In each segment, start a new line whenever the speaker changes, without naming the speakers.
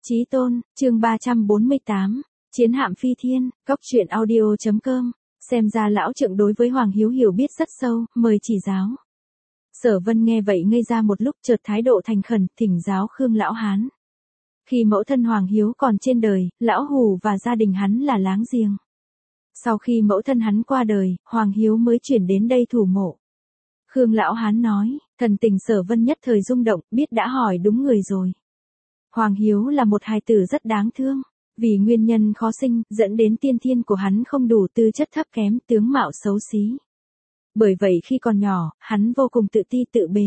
Chí tôn, chương 348, Chiến hạm phi thiên, Cóc truyện audio.com, xem ra lão trượng đối với Hoàng Hiếu hiểu biết rất sâu, mời chỉ giáo. Sở Vân nghe vậy ngây ra một lúc, chợt thái độ thành khẩn, thỉnh giáo Khương lão hán. Khi mẫu thân Hoàng Hiếu còn trên đời, lão Hù và gia đình hắn là láng giềng. Sau khi mẫu thân hắn qua đời, Hoàng Hiếu mới chuyển đến đây thủ mộ. Khương lão hán nói, thần tình Sở Vân nhất thời rung động, biết đã hỏi đúng người rồi. Hoàng Hiếu là một hài tử rất đáng thương, vì nguyên nhân khó sinh, dẫn đến tiên thiên của hắn không đủ, tư chất thấp kém, tướng mạo xấu xí. Bởi vậy khi còn nhỏ, hắn vô cùng tự ti tự bế.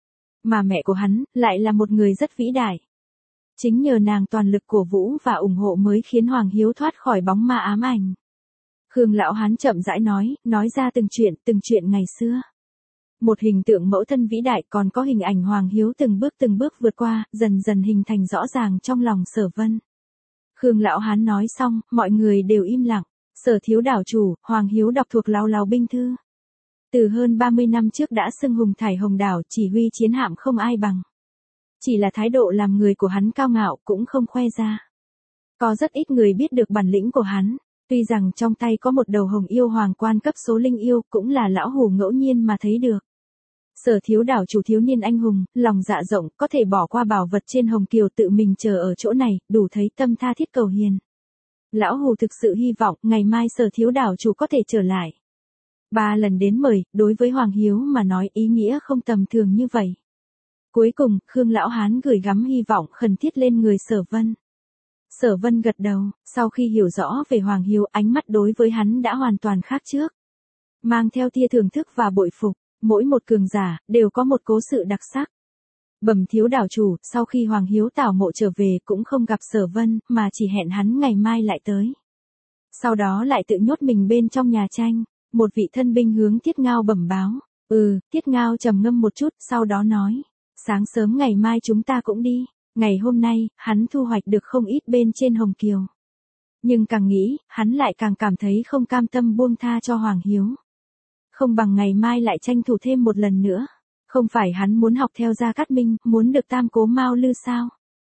Mà mẹ của hắn, lại là một người rất vĩ đại. Chính nhờ nàng toàn lực cổ vũ và ủng hộ mới khiến Hoàng Hiếu thoát khỏi bóng ma ám ảnh. Khương lão hán chậm rãi nói ra từng chuyện ngày xưa. Một hình tượng mẫu thân vĩ đại, còn có hình ảnh Hoàng Hiếu từng bước vượt qua, dần dần hình thành rõ ràng trong lòng Sở Vân. Khương lão hán nói xong, mọi người đều im lặng. Sở thiếu đảo chủ, Hoàng Hiếu đọc thuộc Lao Lao binh thư. Từ hơn 30 năm trước đã xưng hùng thải hồng đảo, chỉ huy chiến hạm không ai bằng. Chỉ là thái độ làm người của hắn cao ngạo, cũng không khoe ra. Có rất ít người biết được bản lĩnh của hắn. Tuy rằng trong tay có một đầu hồng yêu hoàng quan cấp số linh yêu, cũng là lão Hù ngẫu nhiên mà thấy được. Sở thiếu đảo chủ thiếu niên anh hùng, lòng dạ rộng, có thể bỏ qua bảo vật trên hồng kiều tự mình chờ ở chỗ này, đủ thấy tâm tha thiết cầu hiền. Lão Hù thực sự hy vọng, ngày mai sở thiếu đảo chủ có thể trở lại. 3 lần đến mời, đối với Hoàng Hiếu mà nói ý nghĩa không tầm thường như vậy. Cuối cùng, Khương lão hán gửi gắm hy vọng khẩn thiết lên người Sở Vân. Sở Vân gật đầu, sau khi hiểu rõ về Hoàng Hiếu, ánh mắt đối với hắn đã hoàn toàn khác trước. Mang theo tia thưởng thức và bội phục. Mỗi một cường giả, đều có một cố sự đặc sắc. Bẩm thiếu đảo chủ, sau khi Hoàng Hiếu tảo mộ trở về cũng không gặp Sở Vân, mà chỉ hẹn hắn ngày mai lại tới. Sau đó lại tự nhốt mình bên trong nhà tranh, một vị thân binh hướng Tiết Ngao bẩm báo. Tiết Ngao trầm ngâm một chút, sau đó nói, sáng sớm ngày mai chúng ta cũng đi. Ngày hôm nay, hắn thu hoạch được không ít bên trên hồng kiều. Nhưng càng nghĩ, hắn lại càng cảm thấy không cam tâm buông tha cho Hoàng Hiếu. Không bằng ngày mai lại tranh thủ thêm một lần nữa. Không phải hắn muốn học theo Gia Cát Minh, muốn được tam cố Mao Lư sao?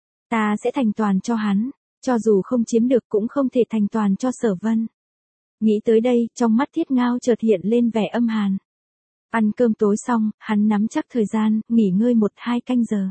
Ta sẽ thành toàn cho hắn, cho dù không chiếm được cũng không thể thành toàn cho Sở Vân. Nghĩ tới đây, trong mắt Thiết Ngao chợt hiện lên vẻ âm hàn. Ăn cơm tối xong, hắn nắm chắc thời gian, nghỉ ngơi 1-2 canh giờ.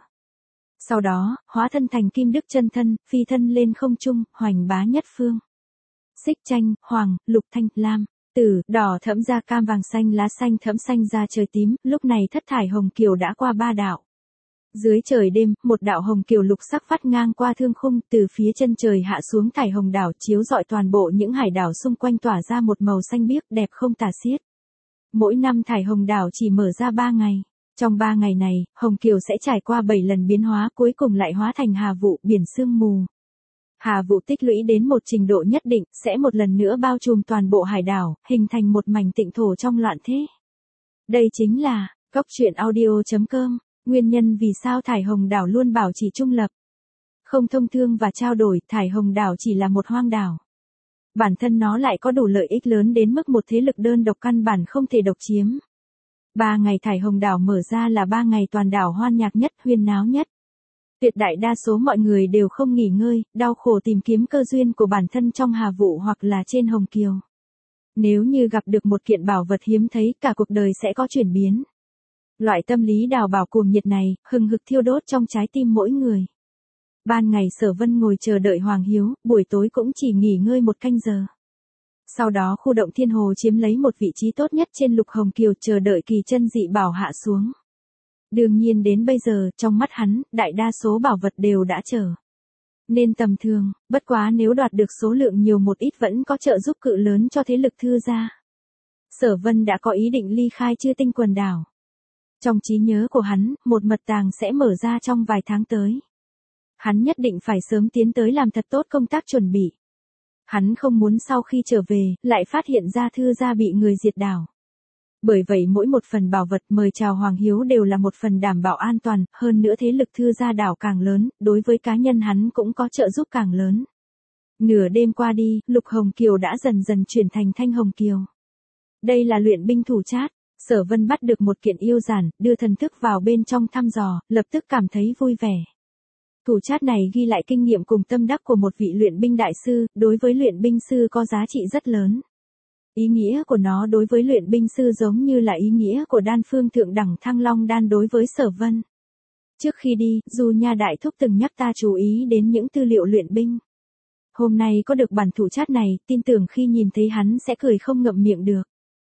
Sau đó, hóa thân thành Kim Đức chân thân, phi thân lên không trung, hoành bá nhất phương. Xích tranh, hoàng, lục thanh, lam. Tử, đỏ thẫm ra cam vàng xanh lá xanh thẫm xanh ra trời tím, lúc này thất thải hồng kiều đã qua 3 đạo. Dưới trời đêm, một đạo hồng kiều lục sắc phát ngang qua thương khung, từ phía chân trời hạ xuống thải hồng đảo chiếu rọi toàn bộ những hải đảo xung quanh tỏa ra một màu xanh biếc đẹp không tả xiết. Mỗi năm thải hồng đảo chỉ mở ra 3 ngày. Trong 3 ngày này, hồng kiều sẽ trải qua 7 lần biến hóa, cuối cùng lại hóa thành hà vụ biển sương mù. Hà vụ tích lũy đến một trình độ nhất định, sẽ một lần nữa bao trùm toàn bộ hải đảo, hình thành một mảnh tịnh thổ trong loạn thế. Đây chính là, Cóc truyện audio.com, nguyên nhân vì sao thải hồng đảo luôn bảo trì trung lập. Không thông thương và trao đổi, thải hồng đảo chỉ là một hoang đảo. Bản thân nó lại có đủ lợi ích lớn đến mức một thế lực đơn độc căn bản không thể độc chiếm. 3 ngày thải hồng đảo mở ra là 3 ngày toàn đảo hoan nhạc nhất, huyên náo nhất. Tuyệt đại đa số mọi người đều không nghỉ ngơi, đau khổ tìm kiếm cơ duyên của bản thân trong hà vụ hoặc là trên hồng kiều. Nếu như gặp được một kiện bảo vật hiếm thấy, cả cuộc đời sẽ có chuyển biến. Loại tâm lý đào bảo cuồng nhiệt này, hừng hực thiêu đốt trong trái tim mỗi người. Ban ngày Sở Vân ngồi chờ đợi Hoàng Hiếu, buổi tối cũng chỉ nghỉ ngơi 1 canh giờ. Sau đó khu động thiên hồ chiếm lấy một vị trí tốt nhất trên lục hồng kiều, chờ đợi kỳ chân dị bảo hạ xuống. Đương nhiên đến bây giờ, trong mắt hắn, đại đa số bảo vật đều đã trở nên tầm thường, bất quá nếu đoạt được số lượng nhiều một ít vẫn có trợ giúp cự lớn cho thế lực Thư gia. Sở Vân đã có ý định ly khai Chư Tinh quần đảo. Trong trí nhớ của hắn, một mật tàng sẽ mở ra trong vài tháng tới. Hắn nhất định phải sớm tiến tới làm thật tốt công tác chuẩn bị. Hắn không muốn sau khi trở về, lại phát hiện ra Thư gia bị người diệt đảo. Bởi vậy mỗi một phần bảo vật mời chào Hoàng Hiếu đều là một phần đảm bảo an toàn, hơn nữa thế lực Thư gia đảo càng lớn, đối với cá nhân hắn cũng có trợ giúp càng lớn. Nửa đêm qua đi, lục hồng kiều đã dần dần chuyển thành thanh hồng kiều. Đây là luyện binh thủ chát, Sở Vân bắt được một kiện yêu giản, đưa thần thức vào bên trong thăm dò, lập tức cảm thấy vui vẻ. Thủ chát này ghi lại kinh nghiệm cùng tâm đắc của một vị luyện binh đại sư, đối với luyện binh sư có giá trị rất lớn. Ý nghĩa của nó đối với luyện binh sư giống như là ý nghĩa của đan phương thượng đẳng Thăng Long đan đối với Sở Vân. Trước khi đi, Du Nha Đại Thúc từng nhắc ta chú ý đến những tư liệu luyện binh. Hôm nay có được bản thủ chát này, tin tưởng khi nhìn thấy hắn sẽ cười không ngậm miệng được.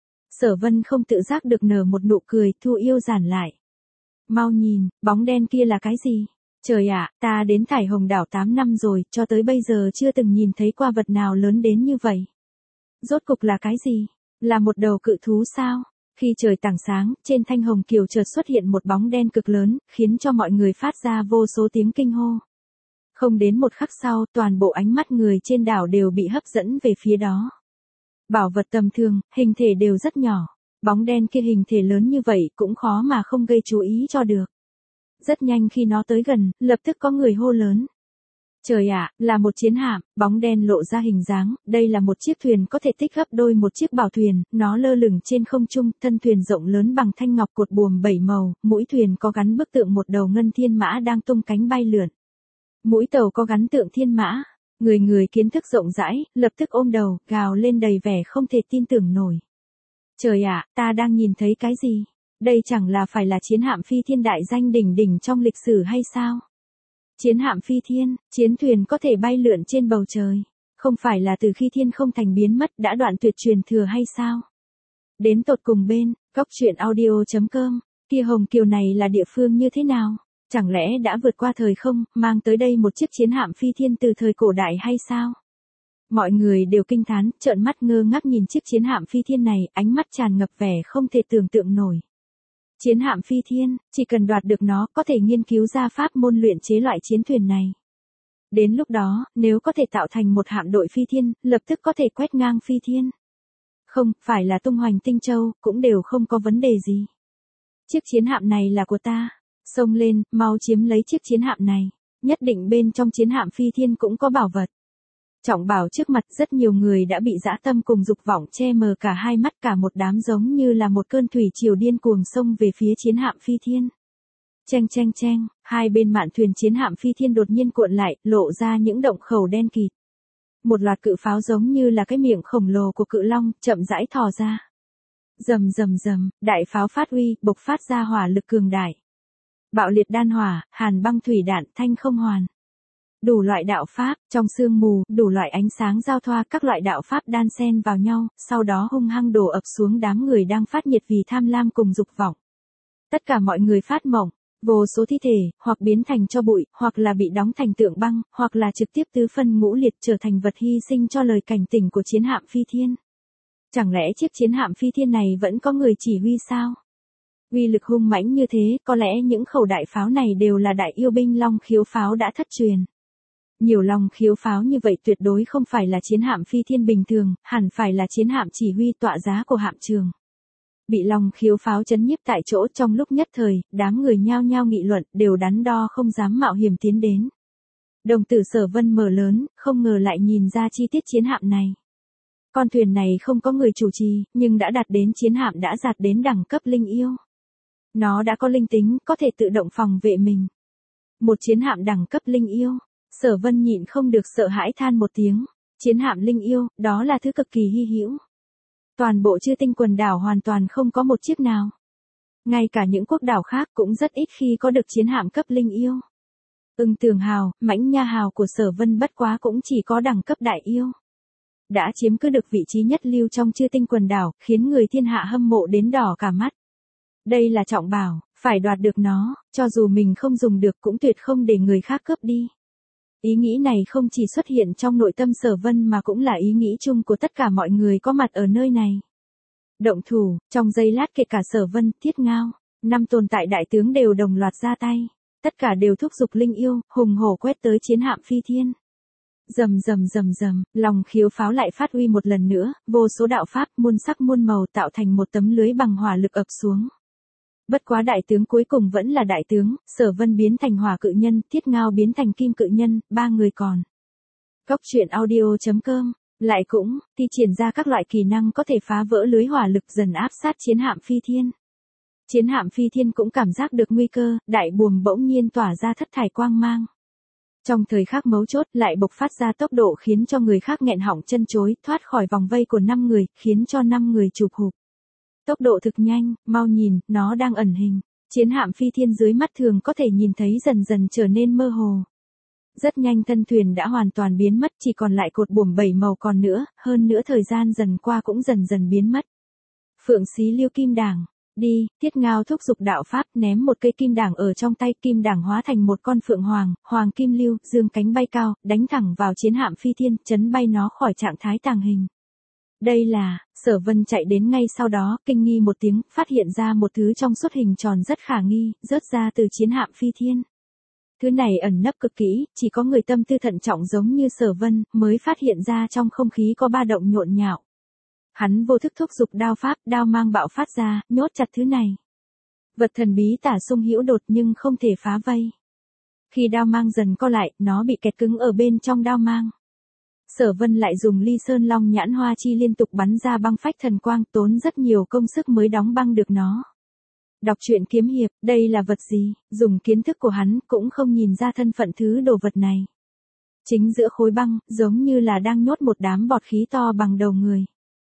Sở Vân không tự giác được nở một nụ cười, Thu Yêu giản lại. Mau nhìn, bóng đen kia là cái gì? Trời ạ, ta đến Thải Hồng Đảo 8 năm rồi, cho tới bây giờ chưa từng nhìn thấy qua vật nào lớn đến như vậy. Rốt cục là cái gì? Là một đầu cự thú sao? Khi trời tảng sáng, trên thanh hồng kiều chợt xuất hiện một bóng đen cực lớn, khiến cho mọi người phát ra vô số tiếng kinh hô. Không đến một khắc sau, toàn bộ ánh mắt người trên đảo đều bị hấp dẫn về phía đó. Bảo vật tầm thường, hình thể đều rất nhỏ. Bóng đen kia hình thể lớn như vậy cũng khó mà không gây chú ý cho được. Rất nhanh khi nó tới gần, lập tức có người hô lớn. Trời ạ, là một chiến hạm, bóng đen lộ ra hình dáng, đây là một chiếc thuyền có thể tích gấp đôi một chiếc bảo thuyền, nó lơ lửng trên không trung, thân thuyền rộng lớn bằng thanh ngọc cột buồm 7 màu, mũi thuyền có gắn bức tượng một đầu ngân thiên mã đang tung cánh bay lượn. Mũi tàu có gắn tượng thiên mã, người kiến thức rộng rãi, lập tức ôm đầu, gào lên đầy vẻ không thể tin tưởng nổi. Trời ạ, ta đang nhìn thấy cái gì? Đây chẳng là phải là chiến hạm phi thiên đại danh đỉnh đỉnh trong lịch sử hay sao? Chiến hạm phi thiên, chiến thuyền có thể bay lượn trên bầu trời. Không phải là từ khi thiên không thành biến mất đã đoạn tuyệt truyền thừa hay sao? Đến tột cùng bên, góc truyện audio.com, kia Hồng Kiều này là địa phương như thế nào? Chẳng lẽ đã vượt qua thời không, mang tới đây một chiếc chiến hạm phi thiên từ thời cổ đại hay sao? Mọi người đều kinh thán, trợn mắt ngơ ngác nhìn chiếc chiến hạm phi thiên này, ánh mắt tràn ngập vẻ không thể tưởng tượng nổi. Chiến hạm phi thiên, chỉ cần đoạt được nó, có thể nghiên cứu ra pháp môn luyện chế loại chiến thuyền này. Đến lúc đó, nếu có thể tạo thành một hạm đội phi thiên, lập tức có thể quét ngang phi thiên. Không, phải là tung hoành tinh châu, cũng đều không có vấn đề gì. Chiếc chiến hạm này là của ta. Xông lên, mau chiếm lấy chiếc chiến hạm này. Nhất định bên trong chiến hạm phi thiên cũng có bảo vật. Trọng bảo trước mặt rất nhiều người đã bị dã tâm cùng dục vọng che mờ cả hai mắt, cả một đám giống như là một cơn thủy triều điên cuồng xông về phía chiến hạm phi thiên. Cheng cheng cheng, hai bên mạn thuyền chiến hạm phi thiên đột nhiên cuộn lại, lộ ra những động khẩu đen kịt. Một loạt cự pháo giống như là cái miệng khổng lồ của cự long, chậm rãi thò ra. Rầm rầm rầm, đại pháo phát uy, bộc phát ra hỏa lực cường đại. Bạo liệt đan hỏa, hàn băng thủy đạn, thanh không hoàn. Đủ loại đạo pháp, trong sương mù, đủ loại ánh sáng giao thoa, các loại đạo pháp đan xen vào nhau, sau đó hung hăng đổ ập xuống đám người đang phát nhiệt vì tham lam cùng dục vọng. Tất cả mọi người phát mộng, vô số thi thể, hoặc biến thành tro bụi, hoặc là bị đóng thành tượng băng, hoặc là trực tiếp tứ phân ngũ liệt trở thành vật hy sinh cho lời cảnh tỉnh của chiến hạm phi thiên. Chẳng lẽ chiếc chiến hạm phi thiên này vẫn có người chỉ huy sao? Uy lực hung mãnh như thế, có lẽ những khẩu đại pháo này đều là đại yêu binh long khiếu pháo đã thất truyền. Nhiều long khiếu pháo như vậy tuyệt đối không phải là chiến hạm phi thiên bình thường, hẳn phải là chiến hạm chỉ huy tọa giá của hạm trường. Bị long khiếu pháo chấn nhiếp tại chỗ, trong lúc nhất thời, đám người nhao nhao nghị luận, đều đắn đo không dám mạo hiểm tiến đến. Đồng tử Sở Vân mở lớn, không ngờ lại nhìn ra chi tiết chiến hạm này. Con thuyền này không có người chủ trì, nhưng đã đạt đến chiến hạm đã đạt đến đẳng cấp linh yêu. Nó đã có linh tính, có thể tự động phòng vệ mình. Một chiến hạm đẳng cấp linh yêu. Sở Vân nhịn không được sợ hãi than một tiếng. Chiến hạm linh yêu, đó là thứ cực kỳ hy hữu. Toàn bộ Chư Tinh quần đảo hoàn toàn không có một chiếc nào. Ngay cả những quốc đảo khác cũng rất ít khi có được chiến hạm cấp linh yêu. Ưng Tường Hào, Mãnh Nha Hào của Sở Vân bất quá cũng chỉ có đẳng cấp đại yêu. Đã chiếm cứ được vị trí nhất lưu trong Chư Tinh quần đảo, khiến người thiên hạ hâm mộ đến đỏ cả mắt. Đây là trọng bảo, phải đoạt được nó, cho dù mình không dùng được cũng tuyệt không để người khác cướp đi. Ý nghĩ này không chỉ xuất hiện trong nội tâm Sở Vân mà cũng là ý nghĩ chung của tất cả mọi người có mặt ở nơi này. Động thủ, trong giây lát kể cả Sở Vân, Thiết Ngao, 5 tồn tại đại tướng đều đồng loạt ra tay. Tất cả đều thúc giục linh yêu, hùng hổ quét tới chiến hạm phi thiên. Rầm rầm rầm rầm, lòng khiếu pháo lại phát uy một lần nữa, vô số đạo pháp muôn sắc muôn màu tạo thành một tấm lưới bằng hỏa lực ập xuống. Bất quá đại tướng cuối cùng vẫn là đại tướng, Sở Vân biến thành hỏa cự nhân, Thiết Ngao biến thành kim cự nhân, 3 người còn. Góc truyện audio.com, lại cũng, thi triển ra các loại kỹ năng có thể phá vỡ lưới hỏa lực dần áp sát chiến hạm phi thiên. Chiến hạm phi thiên cũng cảm giác được nguy cơ, đại buồm bỗng nhiên tỏa ra thất thải quang mang. Trong thời khắc mấu chốt lại bộc phát ra tốc độ khiến cho người khác nghẹn họng chân chối, thoát khỏi vòng vây của 5 người, khiến cho 5 người chụp hụp. Tốc độ thực nhanh, mau nhìn, nó đang ẩn hình. Chiến hạm phi thiên dưới mắt thường có thể nhìn thấy dần dần trở nên mơ hồ. Rất nhanh thân thuyền đã hoàn toàn biến mất, chỉ còn lại cột buồm 7 màu còn nữa, hơn nữa thời gian dần qua cũng dần dần biến mất. Phượng xí lưu kim đảng. Đi, Tiết Ngao thúc giục đạo pháp, ném một cây kim đảng ở trong tay, kim đảng hóa thành một con phượng hoàng, hoàng kim lưu, dương cánh bay cao, đánh thẳng vào chiến hạm phi thiên, chấn bay nó khỏi trạng thái tàng hình. Đây là, Sở Vân chạy đến ngay sau đó, kinh nghi một tiếng, phát hiện ra một thứ trong suốt hình tròn rất khả nghi, rớt ra từ chiến hạm phi thiên. Thứ này ẩn nấp cực kỹ, chỉ có người tâm tư thận trọng giống như Sở Vân, mới phát hiện ra trong không khí có ba động nhộn nhạo. Hắn vô thức thúc giục đao pháp, đao mang bạo phát ra, nhốt chặt thứ này. Vật thần bí tả sung hữu đột nhưng không thể phá vây. Khi đao mang dần co lại, nó bị kẹt cứng ở bên trong đao mang. Sở Vân lại dùng ly sơn long nhãn hoa chi liên tục bắn ra băng phách thần quang, tốn rất nhiều công sức mới đóng băng được nó. Đọc truyện kiếm hiệp, đây là vật gì? Dùng kiến thức của hắn cũng không nhìn ra thân phận thứ đồ vật này. Chính giữa khối băng, giống như là đang nhốt một đám bọt khí to bằng đầu người.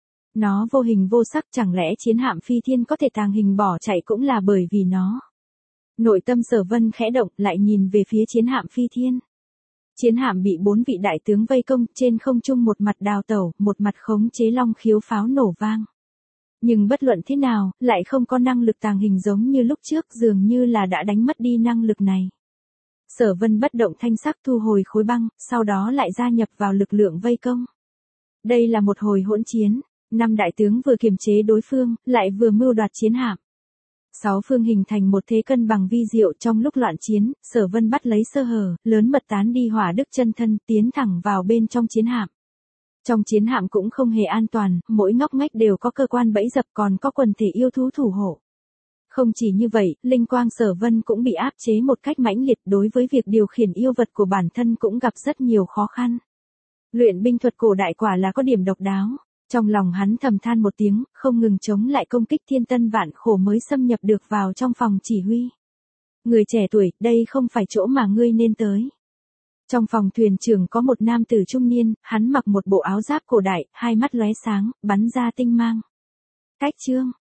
Nó vô hình vô sắc, chẳng lẽ chiến hạm phi thiên có thể tàng hình bỏ chạy cũng là bởi vì nó. Nội tâm Sở Vân khẽ động, lại nhìn về phía chiến hạm phi thiên. Chiến hạm bị 4 vị đại tướng vây công, trên không trung một mặt đào tẩu, một mặt khống chế long khiếu pháo nổ vang. Nhưng bất luận thế nào, lại không có năng lực tàng hình giống như lúc trước, dường như là đã đánh mất đi năng lực này. Sở Vân bất động thanh sắc thu hồi khối băng, sau đó lại gia nhập vào lực lượng vây công. Đây là một hồi hỗn chiến, 5 đại tướng vừa kiềm chế đối phương, lại vừa mưu đoạt chiến hạm. 6 phương hình thành một thế cân bằng vi diệu, trong lúc loạn chiến, Sở Vân bắt lấy sơ hở, lớn mật tán đi hỏa đức chân thân, tiến thẳng vào bên trong chiến hạm. Trong chiến hạm cũng không hề an toàn, mỗi ngóc ngách đều có cơ quan bẫy dập, còn có quần thể yêu thú thủ hộ. Không chỉ như vậy, linh quang Sở Vân cũng bị áp chế một cách mãnh liệt, đối với việc điều khiển yêu vật của bản thân cũng gặp rất nhiều khó khăn. Luyện binh thuật cổ đại quả là có điểm độc đáo. Trong lòng hắn thầm than một tiếng, không ngừng chống lại công kích thiên tân vạn khổ mới xâm nhập được vào trong phòng chỉ huy. Người trẻ tuổi, đây không phải chỗ mà ngươi nên tới. Trong phòng thuyền trưởng có một nam tử trung niên, hắn mặc một bộ áo giáp cổ đại, hai mắt lóe sáng, bắn ra tinh mang. Cách chương,